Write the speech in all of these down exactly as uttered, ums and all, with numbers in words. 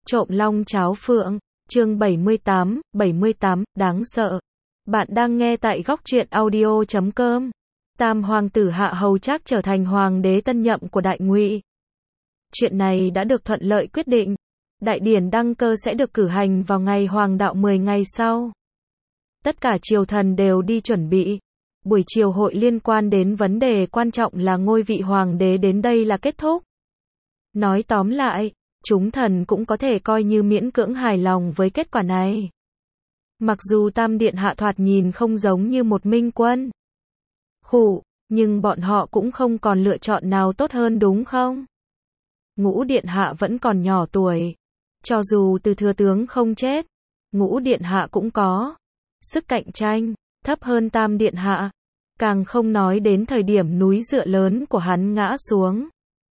Trộm long cháo phượng, chương bảy mươi tám, bảy mươi tám, đáng sợ. Bạn đang nghe tại góc truyện audio chấm com. Tam hoàng tử Hạ Hầu Trác trở thành hoàng đế tân nhậm của Đại Ngụy. Chuyện này đã được thuận lợi quyết định. Đại điển đăng cơ sẽ được cử hành vào ngày hoàng đạo mười ngày sau. Tất cả triều thần đều đi chuẩn bị. Buổi chiều hội liên quan đến vấn đề quan trọng là ngôi vị hoàng đế đến đây là kết thúc. Nói tóm lại, chúng thần cũng có thể coi như miễn cưỡng hài lòng với kết quả này. Mặc dù Tam Điện Hạ thoạt nhìn không giống như một minh quân. Khụ, nhưng bọn họ cũng không còn lựa chọn nào tốt hơn đúng không? Ngũ Điện Hạ vẫn còn nhỏ tuổi. Cho dù từ thừa tướng không chết, Ngũ Điện Hạ cũng có sức cạnh tranh thấp hơn Tam Điện Hạ. Càng không nói đến thời điểm núi dựa lớn của hắn ngã xuống.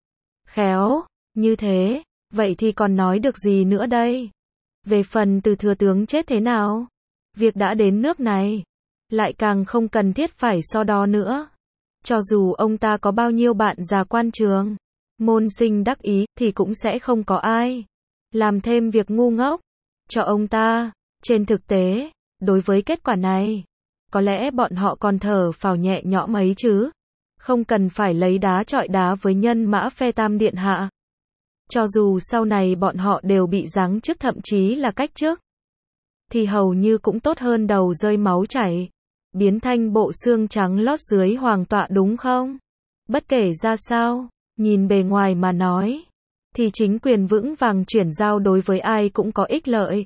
Khéo, như thế, vậy thì còn nói được gì nữa đây? Về phần từ thừa tướng chết thế nào? Việc đã đến nước này, lại càng không cần thiết phải so đo nữa. Cho dù ông ta có bao nhiêu bạn già quan trường, môn sinh đắc ý, thì cũng sẽ không có ai làm thêm việc ngu ngốc cho ông ta. Trên thực tế, đối với kết quả này, có lẽ bọn họ còn thở phào nhẹ nhõm ấy chứ. Không cần phải lấy đá chọi đá với nhân mã phe Tam Điện Hạ. Cho dù sau này bọn họ đều bị giáng chức thậm chí là cách chức, thì hầu như cũng tốt hơn đầu rơi máu chảy, biến thành bộ xương trắng lót dưới hoàng tọa đúng không? Bất kể ra sao, nhìn bề ngoài mà nói, thì chính quyền vững vàng chuyển giao đối với ai cũng có ích lợi.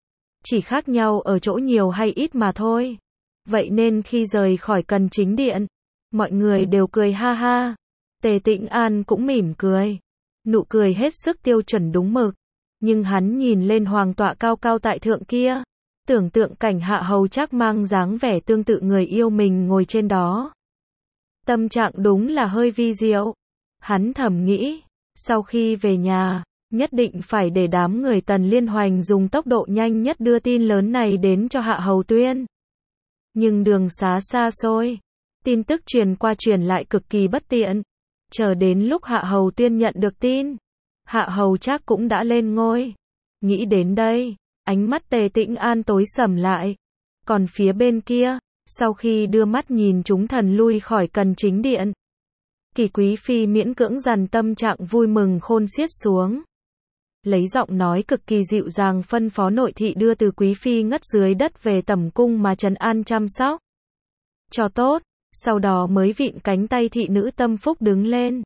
Chỉ khác nhau ở chỗ nhiều hay ít mà thôi. Vậy nên khi rời khỏi Cần Chính Điện, mọi người đều cười ha ha. Tề Tĩnh An cũng mỉm cười. Nụ cười hết sức tiêu chuẩn đúng mực. Nhưng hắn nhìn lên hoàng tọa cao cao tại thượng kia, tưởng tượng cảnh Hạ Hầu Trác mang dáng vẻ tương tự người yêu mình ngồi trên đó. Tâm trạng đúng là hơi vi diệu. Hắn thầm nghĩ, sau khi về nhà, nhất định phải để đám người Tần Liên Hoành dùng tốc độ nhanh nhất đưa tin lớn này đến cho Hạ Hầu Tuyên. Nhưng đường xá xa xôi, tin tức truyền qua truyền lại cực kỳ bất tiện. Chờ đến lúc Hạ Hầu Tuyên nhận được tin, Hạ Hầu Trác cũng đã lên ngôi. Nghĩ đến đây, ánh mắt Tề Tĩnh An tối sầm lại. Còn phía bên kia, sau khi đưa mắt nhìn chúng thần lui khỏi Cần Chính Điện, Kỳ Quý Phi miễn cưỡng dằn tâm trạng vui mừng khôn xiết xuống. Lấy giọng nói cực kỳ dịu dàng phân phó nội thị đưa Từ Quý Phi ngất dưới đất về tẩm cung mà trấn an chăm sóc cho tốt. Sau đó mới vịn cánh tay thị nữ tâm phúc đứng lên,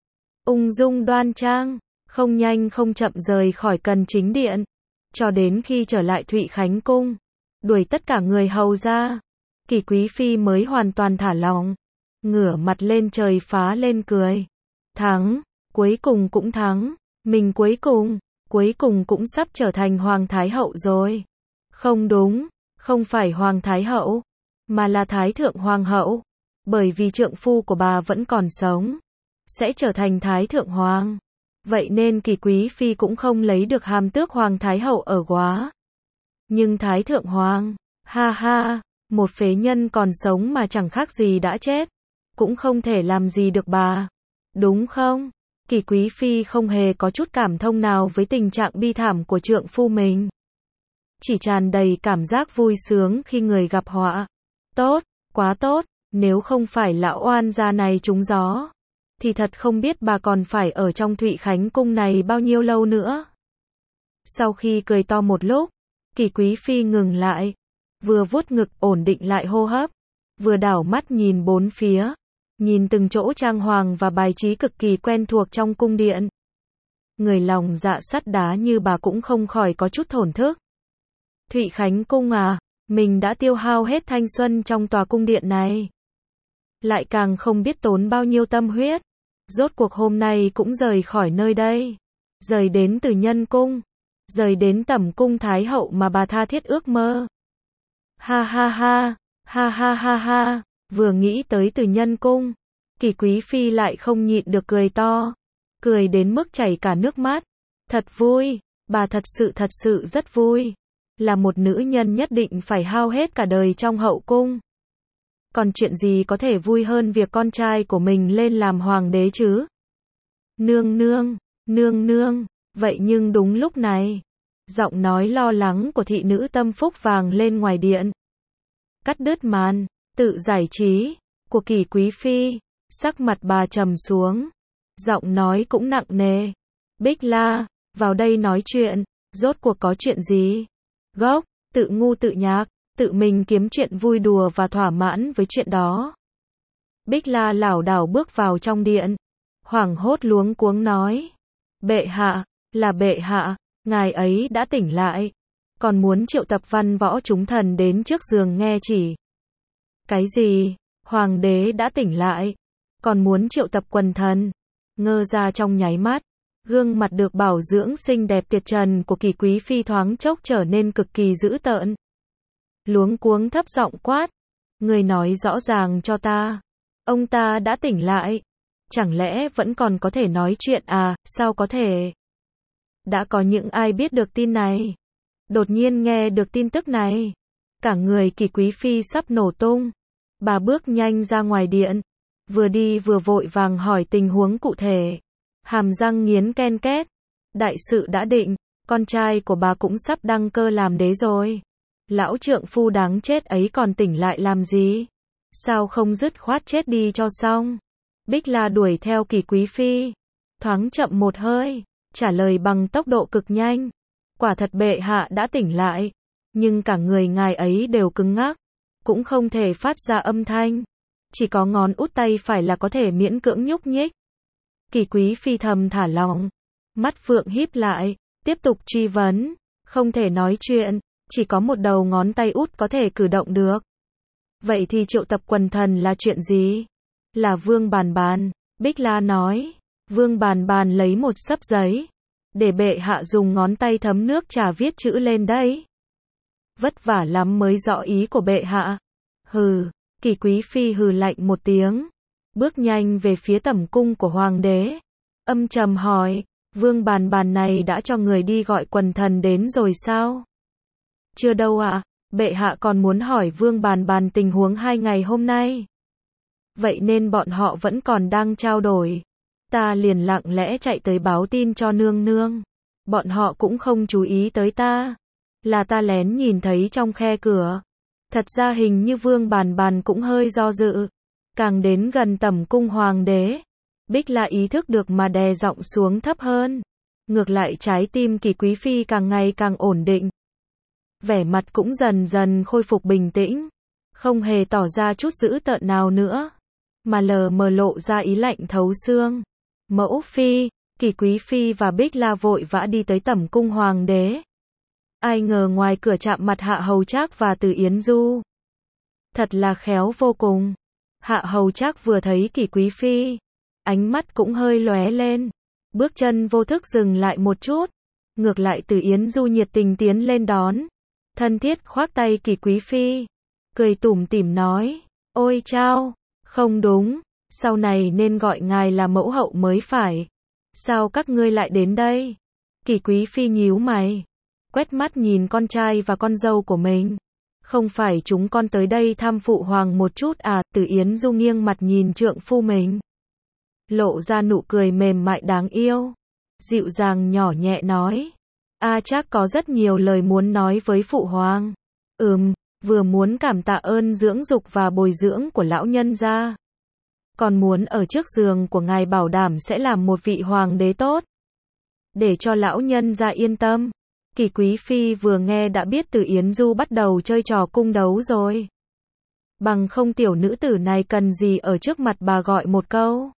ung dung đoan trang, không nhanh không chậm rời khỏi Cần Chính Điện, cho đến khi trở lại Thụy Khánh Cung, đuổi tất cả người hầu ra, Kỳ Quý Phi mới hoàn toàn thả lỏng, ngửa mặt lên trời phá lên cười. Thắng, cuối cùng cũng thắng, mình cuối cùng, cuối cùng cũng sắp trở thành Hoàng Thái Hậu rồi. Không đúng, không phải Hoàng Thái Hậu, mà là Thái Thượng Hoàng Hậu. Bởi vì trượng phu của bà vẫn còn sống, sẽ trở thành Thái Thượng Hoàng. Vậy nên Kỳ Quý Phi cũng không lấy được hàm tước Hoàng Thái Hậu ở quá. Nhưng Thái Thượng Hoàng, ha ha, một phế nhân còn sống mà chẳng khác gì đã chết, cũng không thể làm gì được bà. Đúng không? Kỳ Quý Phi không hề có chút cảm thông nào với tình trạng bi thảm của trượng phu mình. Chỉ tràn đầy cảm giác vui sướng khi người gặp họa. Tốt, quá tốt. Nếu không phải lão oan gia này trúng gió, thì thật không biết bà còn phải ở trong Thụy Khánh Cung này bao nhiêu lâu nữa. Sau khi cười to một lúc, Kỳ Quý Phi ngừng lại, vừa vuốt ngực ổn định lại hô hấp, vừa đảo mắt nhìn bốn phía, nhìn từng chỗ trang hoàng và bài trí cực kỳ quen thuộc trong cung điện. Người lòng dạ sắt đá như bà cũng không khỏi có chút thổn thức. Thụy Khánh Cung à, mình đã tiêu hao hết thanh xuân trong tòa cung điện này. Lại càng không biết tốn bao nhiêu tâm huyết. Rốt cuộc hôm nay cũng rời khỏi nơi đây. Rời đến Từ Nhân Cung. Rời đến tẩm cung Thái Hậu mà bà tha thiết ước mơ. Ha ha ha, ha ha ha ha, vừa nghĩ tới Từ Nhân Cung, Kỳ Quý Phi lại không nhịn được cười to. Cười đến mức chảy cả nước mắt. Thật vui, bà thật sự thật sự rất vui. Là một nữ nhân nhất định phải hao hết cả đời trong hậu cung. Còn chuyện gì có thể vui hơn việc con trai của mình lên làm hoàng đế chứ? Nương nương, nương nương, Vậy nhưng đúng lúc này, giọng nói lo lắng của thị nữ tâm phúc vang lên ngoài điện. Cắt đứt màn, tự giải trí, của Kỳ Quý Phi, sắc mặt bà trầm xuống. Giọng nói cũng nặng nề. Bích La, vào đây nói chuyện, rốt cuộc có chuyện gì? Gốc, tự ngu tự nhạc, tự mình kiếm chuyện vui đùa và thỏa mãn với chuyện đó. Bích La lảo đảo bước vào trong điện, hoảng hốt luống cuống nói. Bệ hạ, là bệ hạ, ngài ấy đã tỉnh lại, còn muốn triệu tập văn võ chúng thần đến trước giường nghe chỉ. Cái gì? Hoàng đế đã tỉnh lại, còn muốn triệu tập quần thần? Ngơ ra trong nháy mắt, gương mặt được bảo dưỡng xinh đẹp tuyệt trần của Kỳ Quý Phi thoáng chốc trở nên cực kỳ dữ tợn. Luống cuống thấp giọng quát, người nói rõ ràng cho ta, ông ta đã tỉnh lại, chẳng lẽ vẫn còn có thể nói chuyện à? Sao có thể? Đã có những ai biết được tin này? Đột nhiên nghe được tin tức này, cả người Kỳ Quý Phi sắp nổ tung. Bà bước nhanh ra ngoài điện, vừa đi vừa vội vàng hỏi tình huống cụ thể. Hàm răng nghiến ken két. Đại sự đã định, con trai của bà cũng sắp đăng cơ làm đế rồi. Lão trượng phu đáng chết ấy còn tỉnh lại làm gì? Sao không dứt khoát chết đi cho xong? Bích La đuổi theo Kỳ Quý Phi, thoáng chậm một hơi, trả lời bằng tốc độ cực nhanh. Quả thật bệ hạ đã tỉnh lại, nhưng cả người ngài ấy đều cứng ngắc, cũng không thể phát ra âm thanh. Chỉ có ngón út tay phải là có thể miễn cưỡng nhúc nhích. Kỳ Quý Phi thầm thả lỏng, mắt phượng híp lại, tiếp tục truy vấn. Không thể nói chuyện, chỉ có một đầu ngón tay út có thể cử động được. Vậy thì triệu tập quần thần là chuyện gì? Là Vương Bàn Bàn, Bích La nói. Vương Bàn Bàn lấy một xấp giấy, để bệ hạ dùng ngón tay thấm nước trà viết chữ lên đấy. Vất vả lắm mới rõ ý của bệ hạ. Hừ, Kỳ Quý Phi hừ lạnh một tiếng, bước nhanh về phía tẩm cung của hoàng đế. Âm trầm hỏi, Vương Bàn Bàn này đã cho người đi gọi quần thần đến rồi sao? Chưa đâu ạ, bệ hạ còn muốn hỏi Vương Bàn Bàn tình huống hai ngày hôm nay. Vậy nên bọn họ vẫn còn đang trao đổi. Ta liền lặng lẽ chạy tới báo tin cho nương nương. Bọn họ cũng không chú ý tới ta. Là ta lén nhìn thấy trong khe cửa. Thật ra hình như Vương Bàn Bàn cũng hơi do dự. Càng đến gần tẩm cung hoàng đế, Bích La ý thức được mà đè giọng xuống thấp hơn. Ngược lại trái tim Kỳ Quý Phi càng ngày càng ổn định. Vẻ mặt cũng dần dần khôi phục bình tĩnh. Không hề tỏ ra chút dữ tợn nào nữa, mà lờ mờ lộ ra ý lạnh thấu xương. Mẫu phi, Kỳ Quý Phi và Bích La vội vã đi tới tẩm cung hoàng đế. Ai ngờ ngoài cửa chạm mặt Hạ Hầu Trác và Từ Yến Du. Thật là khéo vô cùng. Hạ Hầu Trác vừa thấy Kỳ Quý Phi, ánh mắt cũng hơi lóe lên, bước chân vô thức dừng lại một chút. Ngược lại Từ Yến Du nhiệt tình tiến lên đón, thân thiết khoác tay Kỳ Quý Phi, cười tủm tỉm nói, ôi chao, không đúng, sau này nên gọi ngài là mẫu hậu mới phải. Sao các ngươi lại đến đây? Kỳ Quý Phi nhíu mày, quét mắt nhìn con trai và con dâu của mình. Không phải chúng con tới đây thăm phụ hoàng một chút à? Từ Yến Du nghiêng mặt nhìn trượng phu mình, lộ ra nụ cười mềm mại đáng yêu, dịu dàng nhỏ nhẹ nói, a Trác có rất nhiều lời muốn nói với phụ hoàng. Ừm, vừa muốn cảm tạ ơn dưỡng dục và bồi dưỡng của lão nhân gia, còn muốn ở trước giường của ngài bảo đảm sẽ làm một vị hoàng đế tốt, để cho lão nhân gia yên tâm. Kỳ Quý Phi vừa nghe đã biết Từ Yến Du bắt đầu chơi trò cung đấu rồi. Bằng không tiểu nữ tử này cần gì ở trước mặt bà gọi một câu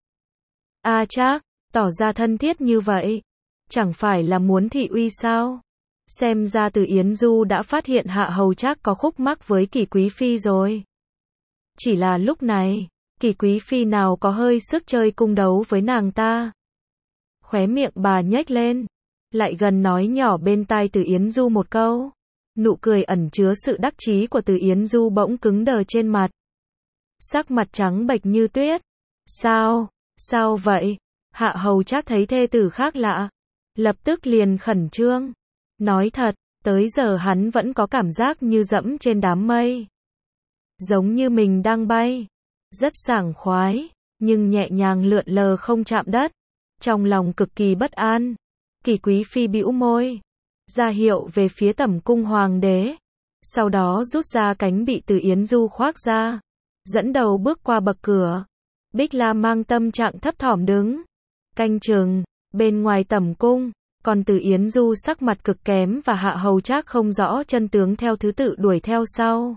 a Trác, tỏ ra thân thiết như vậy, chẳng phải là muốn thị uy sao? Xem ra Từ Yến Du đã phát hiện Hạ Hầu Trác có khúc mắc với Kỳ Quý Phi rồi. Chỉ là lúc này, Kỳ Quý Phi nào có hơi sức chơi cung đấu với nàng ta. Khóe miệng bà nhếch lên, lại gần nói nhỏ bên tai Từ Yến Du một câu. Nụ cười ẩn chứa sự đắc chí của Từ Yến Du bỗng cứng đờ trên mặt. Sắc mặt trắng bệch như tuyết. Sao? Sao vậy? Hạ Hầu Trác thấy thê tử khác lạ, lập tức liền khẩn trương. Nói thật, tới giờ hắn vẫn có cảm giác như dẫm trên đám mây. Giống như mình đang bay. Rất sảng khoái, nhưng nhẹ nhàng lượn lờ không chạm đất. Trong lòng cực kỳ bất an. Kỷ Quý Phi bĩu môi, ra hiệu về phía tẩm cung hoàng đế. Sau đó rút ra cánh bị Từ Yến Du khoác ra, dẫn đầu bước qua bậc cửa. Bích La mang tâm trạng thấp thỏm đứng canh chừng bên ngoài tẩm cung, còn Từ Yến Du sắc mặt cực kém và Hạ Hầu Trác không rõ chân tướng theo thứ tự đuổi theo sau.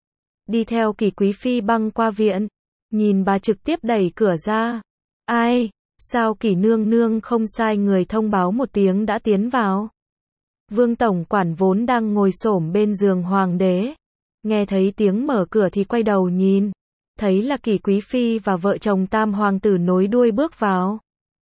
Đi theo Kỷ Quý Phi băng qua viện, nhìn bà trực tiếp đẩy cửa ra. Ai, sao Kỷ nương nương không sai người thông báo một tiếng đã tiến vào? Vương tổng quản vốn đang ngồi xổm bên giường hoàng đế, nghe thấy tiếng mở cửa thì quay đầu nhìn, thấy là Kỷ Quý Phi và vợ chồng tam hoàng tử nối đuôi bước vào.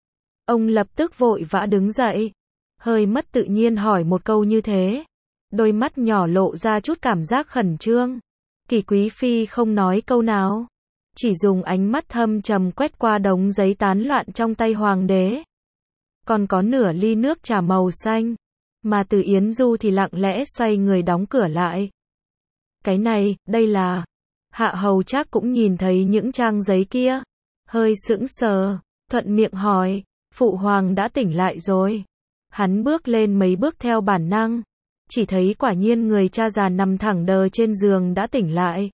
Ông lập tức vội vã đứng dậy, hơi mất tự nhiên hỏi một câu như thế, đôi mắt nhỏ lộ ra chút cảm giác khẩn trương. Kỷ Quý Phi không nói câu nào, chỉ dùng ánh mắt thâm trầm quét qua đống giấy tán loạn trong tay hoàng đế. Còn có nửa ly nước trà màu xanh, mà Từ Yến Du thì lặng lẽ xoay người đóng cửa lại. Cái này, đây là... Hạ Hầu Trác cũng nhìn thấy những trang giấy kia, hơi sững sờ, thuận miệng hỏi, phụ hoàng đã tỉnh lại rồi. Hắn bước lên mấy bước theo bản năng, chỉ thấy quả nhiên người cha già nằm thẳng đờ trên giường đã tỉnh lại.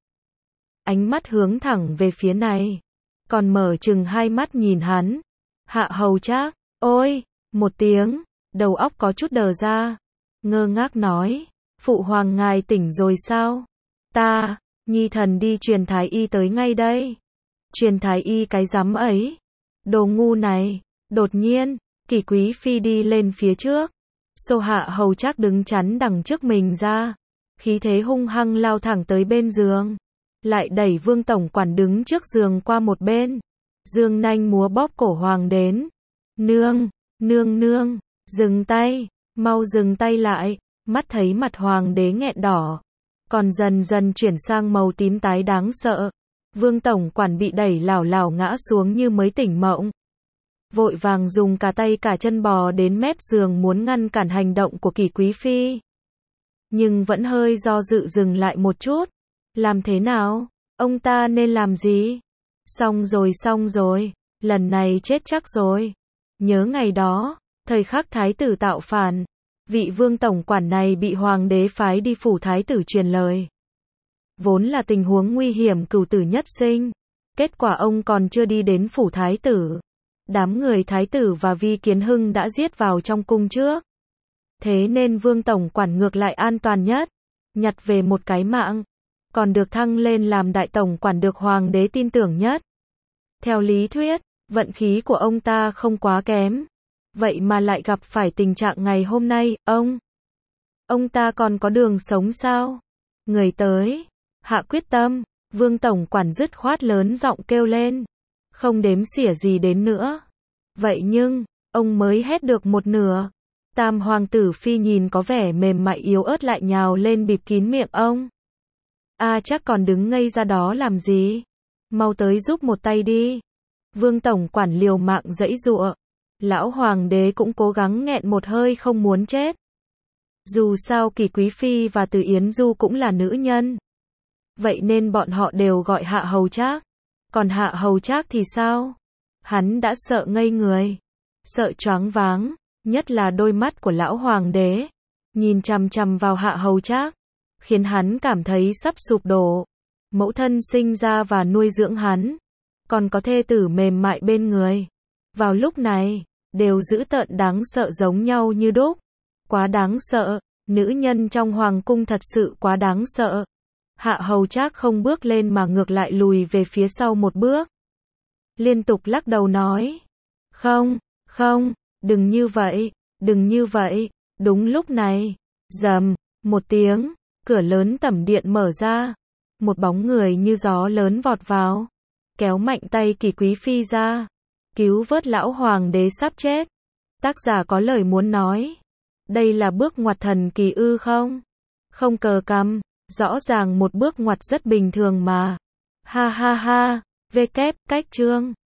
Ánh mắt hướng thẳng về phía này, còn mở chừng hai mắt nhìn hắn. Hạ Hầu Trác, ôi, một tiếng, đầu óc có chút đờ ra, ngơ ngác nói, phụ hoàng ngài tỉnh rồi sao? Ta, nhi thần đi truyền thái y tới ngay đây. Truyền thái y cái rắm ấy, đồ ngu này. Đột nhiên, Kỷ Quý Phi đi lên phía trước, xô Hạ Hầu Trác đứng chắn đằng trước mình ra, khí thế hung hăng lao thẳng tới bên giường, lại đẩy Vương tổng quản đứng trước giường qua một bên, dương nanh múa bóp cổ hoàng đến. Nương, nương nương, dừng tay, mau dừng tay lại. Mắt thấy mặt hoàng đế nghẹn đỏ, còn dần dần chuyển sang màu tím tái đáng sợ. Vương tổng quản bị đẩy lảo lảo ngã xuống như mới tỉnh mộng, vội vàng dùng cả tay cả chân bò đến mép giường muốn ngăn cản hành động của Kỷ Quý Phi. Nhưng vẫn hơi do dự dừng lại một chút. Làm thế nào? Ông ta nên làm gì? Xong rồi xong rồi, lần này chết chắc rồi. Nhớ ngày đó, thời khắc thái tử tạo phản, vị vương tổng quản này bị hoàng đế phái đi phủ thái tử truyền lời. Vốn là tình huống nguy hiểm cửu tử nhất sinh, kết quả ông còn chưa đi đến phủ thái tử, đám người thái tử và Vi Kiến Hưng đã giết vào trong cung trước. Thế nên vương tổng quản ngược lại an toàn nhất, nhặt về một cái mạng, còn được thăng lên làm đại tổng quản được hoàng đế tin tưởng nhất. Theo lý thuyết, vận khí của ông ta không quá kém, vậy mà lại gặp phải tình trạng ngày hôm nay. Ông, ông ta còn có đường sống sao? Người tới, hạ quyết tâm, vương tổng quản dứt khoát lớn giọng kêu lên, không đếm xỉa gì đến nữa. Vậy nhưng, ông mới hét được một nửa, tam hoàng tử Phi nhìn có vẻ mềm mại yếu ớt lại nhào lên bịt kín miệng ông. A à, chắc còn đứng ngây ra đó làm gì? Mau tới giúp một tay đi. Vương tổng quản liều mạng giãy giụa. Lão hoàng đế cũng cố gắng nghẹn một hơi không muốn chết. Dù sao Kỷ Quý Phi và Từ Yến Du cũng là nữ nhân, vậy nên bọn họ đều gọi Hạ Hầu Trác. Còn Hạ Hầu Trác thì sao? Hắn đã sợ ngây người, sợ choáng váng, nhất là đôi mắt của lão hoàng đế, nhìn chằm chằm vào Hạ Hầu Trác, khiến hắn cảm thấy sắp sụp đổ. Mẫu thân sinh ra và nuôi dưỡng hắn, còn có thê tử mềm mại bên người, vào lúc này, đều dữ tợn đáng sợ giống nhau như đúc. Quá đáng sợ, nữ nhân trong hoàng cung thật sự quá đáng sợ. Hạ Hầu Trác không bước lên mà ngược lại lùi về phía sau một bước, liên tục lắc đầu nói, không, không, đừng như vậy, đừng như vậy. Đúng lúc này, rầm, một tiếng, cửa lớn tẩm điện mở ra, một bóng người như gió lớn vọt vào, kéo mạnh tay Kỷ Quý Phi ra, cứu vớt lão hoàng đế sắp chết. Tác giả có lời muốn nói, đây là bước ngoặt thần kỳ ư không? Không cờ cằm, rõ ràng một bước ngoặt rất bình thường mà. Ha ha ha, vê kép, cách chương.